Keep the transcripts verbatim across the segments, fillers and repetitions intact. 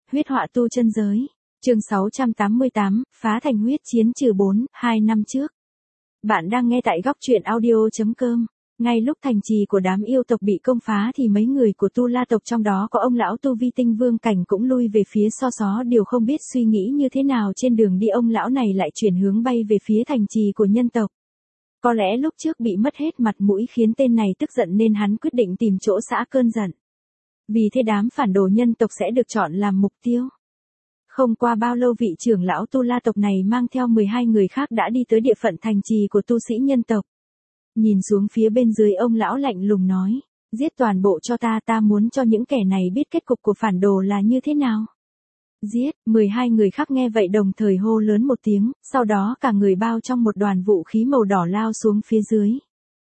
Huyết họa tu chân giới. Chương sáu trăm tám mươi tám, phá thành huyết chiến trừ bốn, hai năm trước. Bạn đang nghe tại góc truyện audio chấm com. Ngay lúc thành trì của đám yêu tộc bị công phá thì mấy người của Tu La tộc trong đó có ông lão tu vi tinh vương cảnh cũng lui về phía So Xó, điều không biết suy nghĩ như thế nào trên đường đi ông lão này lại chuyển hướng bay về phía thành trì của nhân tộc. Có lẽ lúc trước bị mất hết mặt mũi khiến tên này tức giận nên hắn quyết định tìm chỗ xả cơn giận. Vì thế đám phản đồ nhân tộc sẽ được chọn làm mục tiêu. Không qua bao lâu vị trưởng lão Tu La tộc này mang theo mười hai người khác đã đi tới địa phận thành trì của tu sĩ nhân tộc. Nhìn xuống phía bên dưới ông lão lạnh lùng nói, giết toàn bộ cho ta, ta muốn cho những kẻ này biết kết cục của phản đồ là như thế nào. Giết, mười hai người khác nghe vậy đồng thời hô lớn một tiếng, sau đó cả người bao trong một đoàn vũ khí màu đỏ lao xuống phía dưới.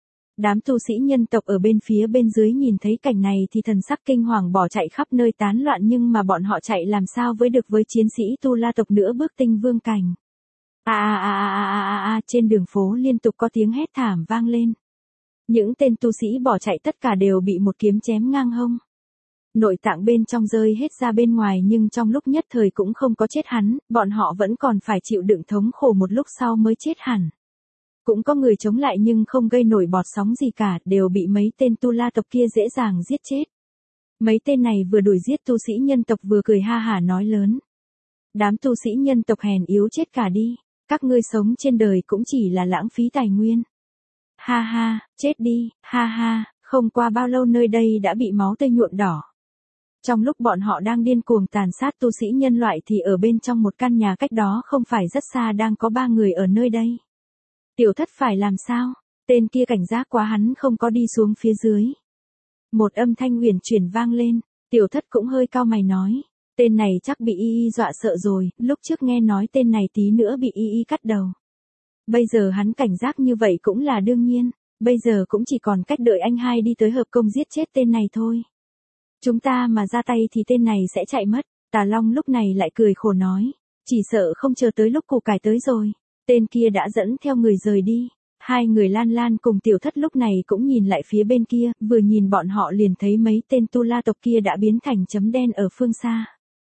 Đám tu sĩ nhân tộc ở bên phía bên dưới nhìn thấy cảnh này thì thần sắc kinh hoàng bỏ chạy khắp nơi tán loạn, nhưng mà bọn họ chạy làm sao với được với chiến sĩ Tu La tộc nữa bước tinh vương cảnh. À à à à à à à, trên đường phố liên tục có tiếng hét thảm vang lên. Những tên tu sĩ bỏ chạy tất cả đều bị một kiếm chém ngang hông. Nội tạng bên trong rơi hết ra bên ngoài, nhưng trong lúc nhất thời cũng không có chết hắn, bọn họ vẫn còn phải chịu đựng thống khổ một lúc sau mới chết hẳn. Cũng có người chống lại nhưng không gây nổi bọt sóng gì cả, đều bị mấy tên Tu La tộc kia dễ dàng giết chết. Mấy tên này vừa đuổi giết tu sĩ nhân tộc vừa cười ha hả nói lớn. Đám tu sĩ nhân tộc hèn yếu chết cả đi, các ngươi sống trên đời cũng chỉ là lãng phí tài nguyên. Ha ha, chết đi, ha ha, không qua bao lâu nơi đây đã bị máu tươi nhuộm đỏ. Trong lúc bọn họ đang điên cuồng tàn sát tu sĩ nhân loại thì ở bên trong một căn nhà cách đó không phải rất xa đang có ba người ở nơi đây. Tiểu Thất phải làm sao? Tên kia cảnh giác quá hắn không có đi xuống phía dưới. Một âm thanh huyền chuyển vang lên, Tiểu Thất cũng hơi cau mày nói, tên này chắc bị y y dọa sợ rồi, lúc trước nghe nói tên này tí nữa bị y y cắt đầu. Bây giờ hắn cảnh giác như vậy cũng là đương nhiên, bây giờ cũng chỉ còn cách đợi anh hai đi tới hợp công giết chết tên này thôi. Chúng ta mà ra tay thì tên này sẽ chạy mất. Tà Long lúc này lại cười khổ nói, chỉ sợ không chờ tới lúc củ cải tới rồi. Tên kia đã dẫn theo người rời đi. Hai người Lan Lan cùng Tiểu Thất lúc này cũng nhìn lại phía bên kia, vừa nhìn bọn họ liền thấy mấy tên Tu La tộc kia đã biến thành chấm đen ở phương xa.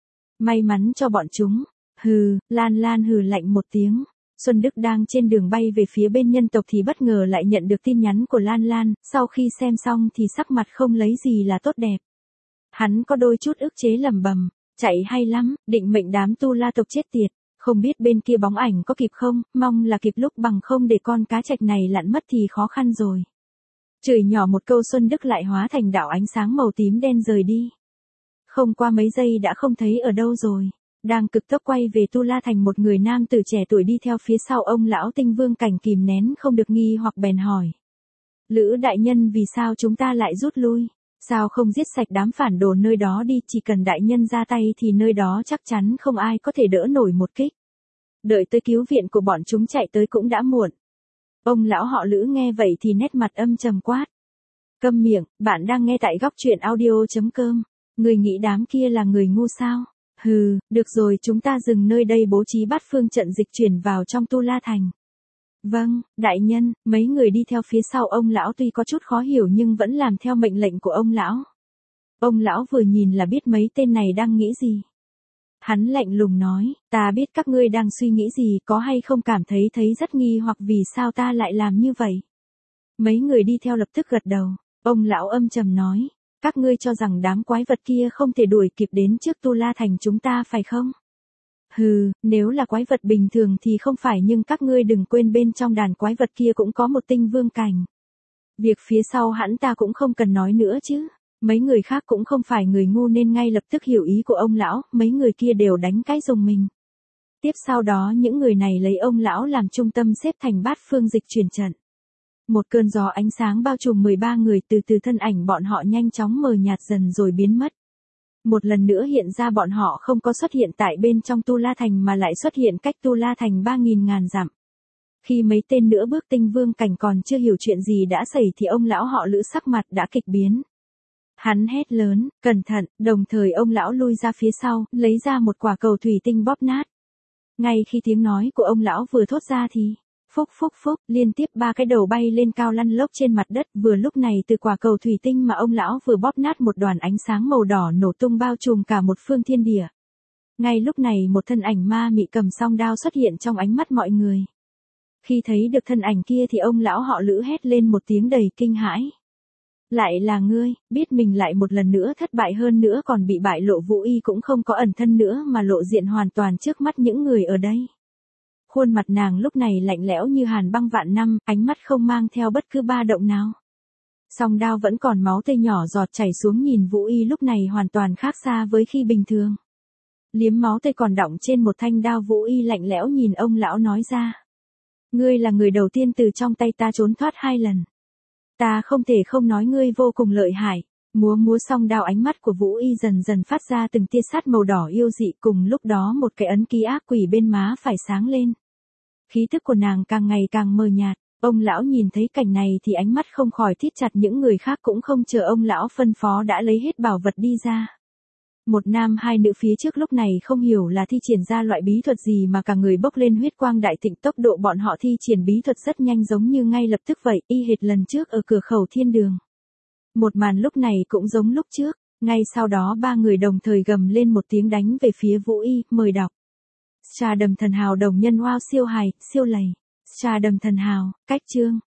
May mắn cho bọn chúng. Hừ, Lan Lan hừ lạnh một tiếng. Xuân Đức đang trên đường bay về phía bên nhân tộc thì bất ngờ lại nhận được tin nhắn của Lan Lan, sau khi xem xong thì sắc mặt không lấy gì là tốt đẹp. Hắn có đôi chút ức chế lẩm bẩm, chạy hay lắm, định mệnh đám Tu La tộc chết tiệt. Không biết bên kia bóng ảnh có kịp không, mong là kịp lúc bằng không để con cá trạch này lặn mất thì khó khăn rồi. Chửi nhỏ một câu Xuân Đức lại hóa thành đạo ánh sáng màu tím đen rời đi. Không qua mấy giây đã không thấy ở đâu rồi. Đang cực tốc quay về Tu La thành một người nam tử trẻ tuổi đi theo phía sau ông lão tinh vương cảnh kìm nén không được nghi hoặc bèn hỏi. Lữ đại nhân, vì sao chúng ta lại rút lui? Sao không giết sạch đám phản đồ nơi đó đi, chỉ cần đại nhân ra tay thì nơi đó chắc chắn không ai có thể đỡ nổi một kích. Đợi tới cứu viện của bọn chúng chạy tới cũng đã muộn. Ông lão họ Lữ nghe vậy thì nét mặt âm trầm quát. Câm miệng, bạn đang nghe tại góc truyện audio chấm com. Người nghĩ đám kia là người ngu sao? Hừ, được rồi, chúng ta dừng nơi đây bố trí bát phương trận dịch chuyển vào trong Tu La thành. Vâng, đại nhân. Mấy người đi theo phía sau ông lão tuy có chút khó hiểu nhưng vẫn làm theo mệnh lệnh của ông lão. Ông lão vừa nhìn là biết mấy tên này đang nghĩ gì. Hắn lạnh lùng nói, ta biết các ngươi đang suy nghĩ gì, có hay không cảm thấy thấy rất nghi hoặc vì sao ta lại làm như vậy. Mấy người đi theo lập tức gật đầu. Ông lão âm trầm nói, các ngươi cho rằng đám quái vật kia không thể đuổi kịp đến trước Tu La thành chúng ta phải không? Hừ, nếu là quái vật bình thường thì không phải, nhưng các ngươi đừng quên bên trong đàn quái vật kia cũng có một tinh vương cảnh. Việc phía sau hắn ta cũng không cần nói nữa chứ. Mấy người khác cũng không phải người ngu nên ngay lập tức hiểu ý của ông lão, mấy người kia đều đánh cái dùng mình. Tiếp sau đó những người này lấy ông lão làm trung tâm xếp thành bát phương dịch chuyển trận. Một cơn gió ánh sáng bao trùm mười ba người, từ từ thân ảnh bọn họ nhanh chóng mờ nhạt dần rồi biến mất. Một lần nữa hiện ra bọn họ không có xuất hiện tại bên trong Tu La thành mà lại xuất hiện cách Tu La thành ba nghìn ngàn dặm. Khi mấy tên nữa bước tinh vương cảnh còn chưa hiểu chuyện gì đã xảy thì ông lão họ Lữ sắc mặt đã kịch biến. Hắn hét lớn, cẩn thận, đồng thời ông lão lui ra phía sau, lấy ra một quả cầu thủy tinh bóp nát. Ngay khi tiếng nói của ông lão vừa thốt ra thì, phúc phúc phúc, liên tiếp ba cái đầu bay lên cao lăn lốc trên mặt đất, vừa lúc này từ quả cầu thủy tinh mà ông lão vừa bóp nát một đoàn ánh sáng màu đỏ nổ tung bao trùm cả một phương thiên địa. Ngay lúc này một thân ảnh ma mị cầm song đao xuất hiện trong ánh mắt mọi người. Khi thấy được thân ảnh kia thì ông lão họ Lữ hét lên một tiếng đầy kinh hãi. Lại là ngươi, biết mình lại một lần nữa thất bại hơn nữa còn bị bại lộ. Vũ Y cũng không có ẩn thân nữa mà lộ diện hoàn toàn trước mắt những người ở đây. Khuôn mặt nàng lúc này lạnh lẽo như hàn băng vạn năm, ánh mắt không mang theo bất cứ ba động nào. Song đao vẫn còn máu tươi nhỏ giọt chảy xuống, nhìn Vũ Y lúc này hoàn toàn khác xa với khi bình thường. Liếm máu tươi còn đọng trên một thanh đao, Vũ Y lạnh lẽo nhìn ông lão nói ra. Ngươi là người đầu tiên từ trong tay ta trốn thoát hai lần. Ta không thể không nói ngươi vô cùng lợi hại. Múa múa song đao, ánh mắt của Vũ Y dần dần phát ra từng tia sắt màu đỏ yêu dị, cùng lúc đó một cái ấn ký ác quỷ bên má phải sáng lên. Khí tức của nàng càng ngày càng mờ nhạt. Ông lão nhìn thấy cảnh này thì ánh mắt không khỏi thít chặt, những người khác cũng không chờ ông lão phân phó đã lấy hết bảo vật đi ra. Một nam hai nữ phía trước lúc này không hiểu là thi triển ra loại bí thuật gì mà cả người bốc lên huyết quang đại thịnh, tốc độ bọn họ thi triển bí thuật rất nhanh, giống như ngay lập tức vậy, y hệt lần trước ở cửa khẩu thiên đường. Một màn lúc này cũng giống lúc trước, ngay sau đó ba người đồng thời gầm lên một tiếng đánh về phía Vũ Y, mời đọc. Trà đầm thần hào đồng nhân, wow siêu hài, siêu lầy. Trà đầm thần hào, cách chương.